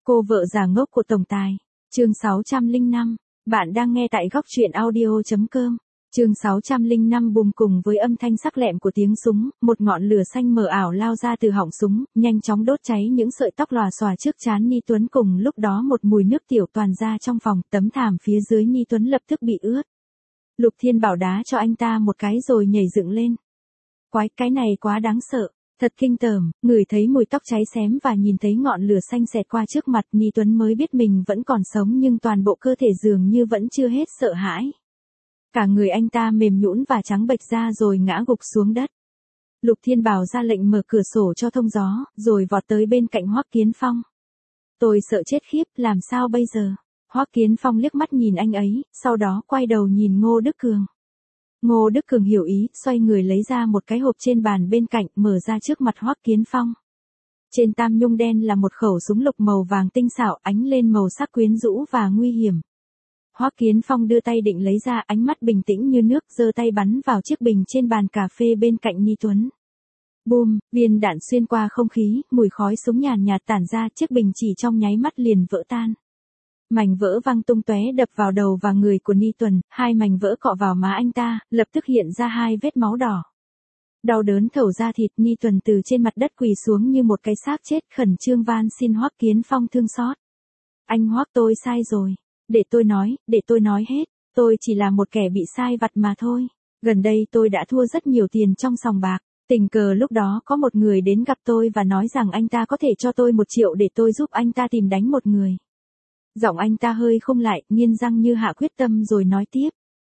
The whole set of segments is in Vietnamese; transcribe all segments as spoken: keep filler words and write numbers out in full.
Cô vợ già ngốc của tổng tài. Chương sáu trăm lẻ năm. Bạn đang nghe tại góc truyện audio chấm com. Chương sáu trăm lẻ năm bùm cùng với âm thanh sắc lẹm của tiếng súng, một ngọn lửa xanh mờ ảo lao ra từ họng súng, nhanh chóng đốt cháy những sợi tóc lòa xòa trước trán Ni Tuấn, cùng lúc đó một mùi nước tiểu toàn ra trong phòng, tấm thảm phía dưới Ni Tuấn lập tức bị ướt. Lục Thiên Bảo đá cho anh ta một cái rồi nhảy dựng lên. Quái, cái này quá đáng sợ. Thật kinh tởm, ngửi thấy mùi tóc cháy xém và nhìn thấy ngọn lửa xanh xẹt qua trước mặt, Ni Tuấn mới biết mình vẫn còn sống, nhưng toàn bộ cơ thể dường như vẫn chưa hết sợ hãi. Cả người anh ta mềm nhũn và trắng bệch ra rồi ngã gục xuống đất. Lục Thiên Bảo ra lệnh mở cửa sổ cho thông gió, rồi vọt tới bên cạnh Hoắc Kiến Phong. Tôi sợ chết khiếp, làm sao bây giờ? Hoắc Kiến Phong liếc mắt nhìn anh ấy, sau đó quay đầu nhìn Ngô Đức Cường. Ngô Đức Cường hiểu ý, xoay người lấy ra một cái hộp trên bàn bên cạnh, mở ra trước mặt Hoắc Kiến Phong. Trên tam nhung đen là một khẩu súng lục màu vàng tinh xảo, ánh lên màu sắc quyến rũ và nguy hiểm. Hoắc Kiến Phong đưa tay định lấy ra, ánh mắt bình tĩnh như nước, giơ tay bắn vào chiếc bình trên bàn cà phê bên cạnh Ni Tuấn. Bùm, viên đạn xuyên qua không khí, mùi khói súng nhàn nhạt tản ra, chiếc bình chỉ trong nháy mắt liền vỡ tan. Mảnh vỡ văng tung tóe đập vào đầu và người của Ni Tuấn, hai mảnh vỡ cọ vào má anh ta, lập tức hiện ra hai vết máu đỏ. Đau đớn thấu da thịt, Ni Tuấn từ trên mặt đất quỳ xuống như một cái xác chết, khẩn trương van xin Hoắc Kiến Phong thương xót. Anh Hoắc, tôi sai rồi. Để tôi nói, để tôi nói hết. Tôi chỉ là một kẻ bị sai vặt mà thôi. Gần đây tôi đã thua rất nhiều tiền trong sòng bạc. Tình cờ lúc đó có một người đến gặp tôi và nói rằng anh ta có thể cho tôi một triệu để tôi giúp anh ta tìm đánh một người. Giọng anh ta hơi không lại, nghiến răng như hạ quyết tâm rồi nói tiếp.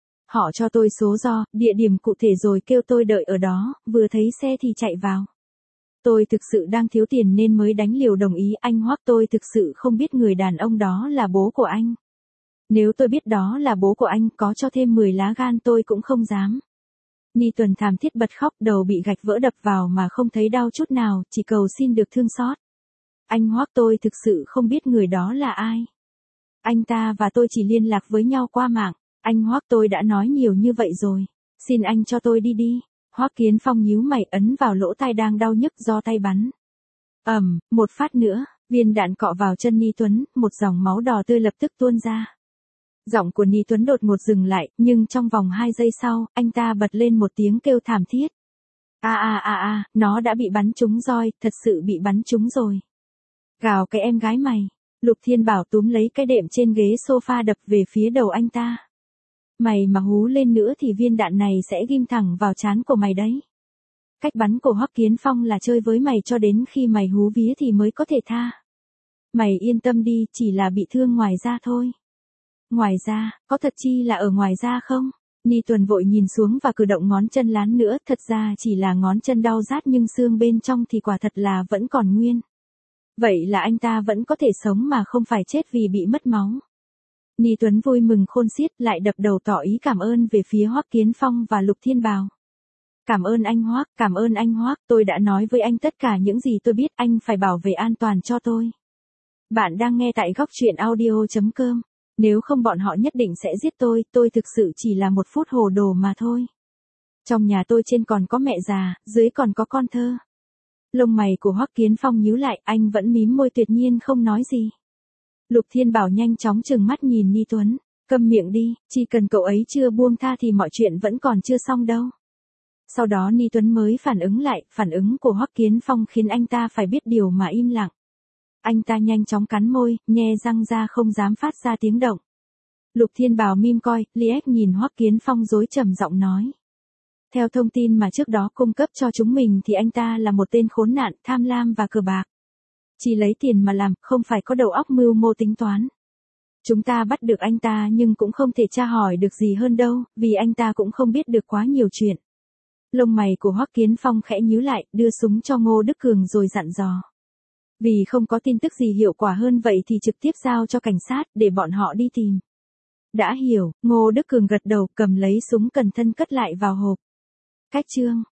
Họ cho tôi số do, địa điểm cụ thể rồi kêu tôi đợi ở đó, vừa thấy xe thì chạy vào. Tôi thực sự đang thiếu tiền nên mới đánh liều đồng ý. Anh Hoắc, tôi thực sự không biết người đàn ông đó là bố của anh. Nếu tôi biết đó là bố của anh, có cho thêm mười lá gan tôi cũng không dám. Ni Tuấn thảm thiết bật khóc, đầu bị gạch vỡ đập vào mà không thấy đau chút nào, chỉ cầu xin được thương xót. Anh Hoắc, tôi thực sự không biết người đó là ai. Anh ta và tôi chỉ liên lạc với nhau qua mạng. Anh Hoắc, tôi đã nói nhiều như vậy rồi. Xin anh cho tôi đi đi. Hoắc Kiến Phong nhíu mày, ấn vào lỗ tai đang đau nhức do tay bắn. Ầm, um, một phát nữa, viên đạn cọ vào chân Ni Tuấn, một dòng máu đỏ tươi lập tức tuôn ra. Giọng của Ni Tuấn đột ngột dừng lại, nhưng trong vòng hai giây sau, anh ta bật lên một tiếng kêu thảm thiết. A a a a, nó đã bị bắn trúng roi, thật sự bị bắn trúng rồi. Gào cái em gái mày. Lục Thiên Bảo túm lấy cái đệm trên ghế sofa đập về phía đầu anh ta. Mày mà hú lên nữa thì viên đạn này sẽ ghim thẳng vào trán của mày đấy. Cách bắn của Hoắc Kiến Phong là chơi với mày cho đến khi mày hú vía thì mới có thể tha. Mày yên tâm đi, chỉ là bị thương ngoài da thôi. Ngoài da, có thật chi là ở ngoài da không? Ni Tuấn vội nhìn xuống và cử động ngón chân lán nữa, thật ra chỉ là ngón chân đau rát nhưng xương bên trong thì quả thật là vẫn còn nguyên. Vậy là anh ta vẫn có thể sống mà không phải chết vì bị mất máu. Ni Tuấn vui mừng khôn xiết, lại đập đầu tỏ ý cảm ơn về phía Hoắc Kiến Phong và Lục Thiên Bảo. Cảm ơn anh Hoắc, cảm ơn anh Hoắc, tôi đã nói với anh tất cả những gì tôi biết, anh phải bảo vệ an toàn cho tôi. Bạn đang nghe tại góc truyện audio chấm com. Nếu không bọn họ nhất định sẽ giết tôi, tôi thực sự chỉ là một phút hồ đồ mà thôi. Trong nhà tôi trên còn có mẹ già, dưới còn có con thơ. Lông mày của Hoắc Kiến Phong nhíu lại, anh vẫn mím môi tuyệt nhiên không nói gì. Lục Thiên Bảo nhanh chóng trừng mắt nhìn Ni Tuấn, câm miệng đi, chỉ cần cậu ấy chưa buông tha thì mọi chuyện vẫn còn chưa xong đâu. Sau đó Ni Tuấn mới phản ứng lại, phản ứng của Hoắc Kiến Phong khiến anh ta phải biết điều mà im lặng. Anh ta nhanh chóng cắn môi, nhe răng ra không dám phát ra tiếng động. Lục Thiên Bảo mím coi, liếc nhìn Hoắc Kiến Phong rối trầm giọng nói. Theo thông tin mà trước đó cung cấp cho chúng mình thì anh ta là một tên khốn nạn, tham lam và cờ bạc. Chỉ lấy tiền mà làm, không phải có đầu óc mưu mô tính toán. Chúng ta bắt được anh ta nhưng cũng không thể tra hỏi được gì hơn đâu, vì anh ta cũng không biết được quá nhiều chuyện. Lông mày của Hoắc Kiến Phong khẽ nhíu lại, đưa súng cho Ngô Đức Cường rồi dặn dò. Vì không có tin tức gì hiệu quả hơn vậy thì trực tiếp giao cho cảnh sát để bọn họ đi tìm. Đã hiểu, Ngô Đức Cường gật đầu, cầm lấy súng cẩn thận cất lại vào hộp. Cách chương.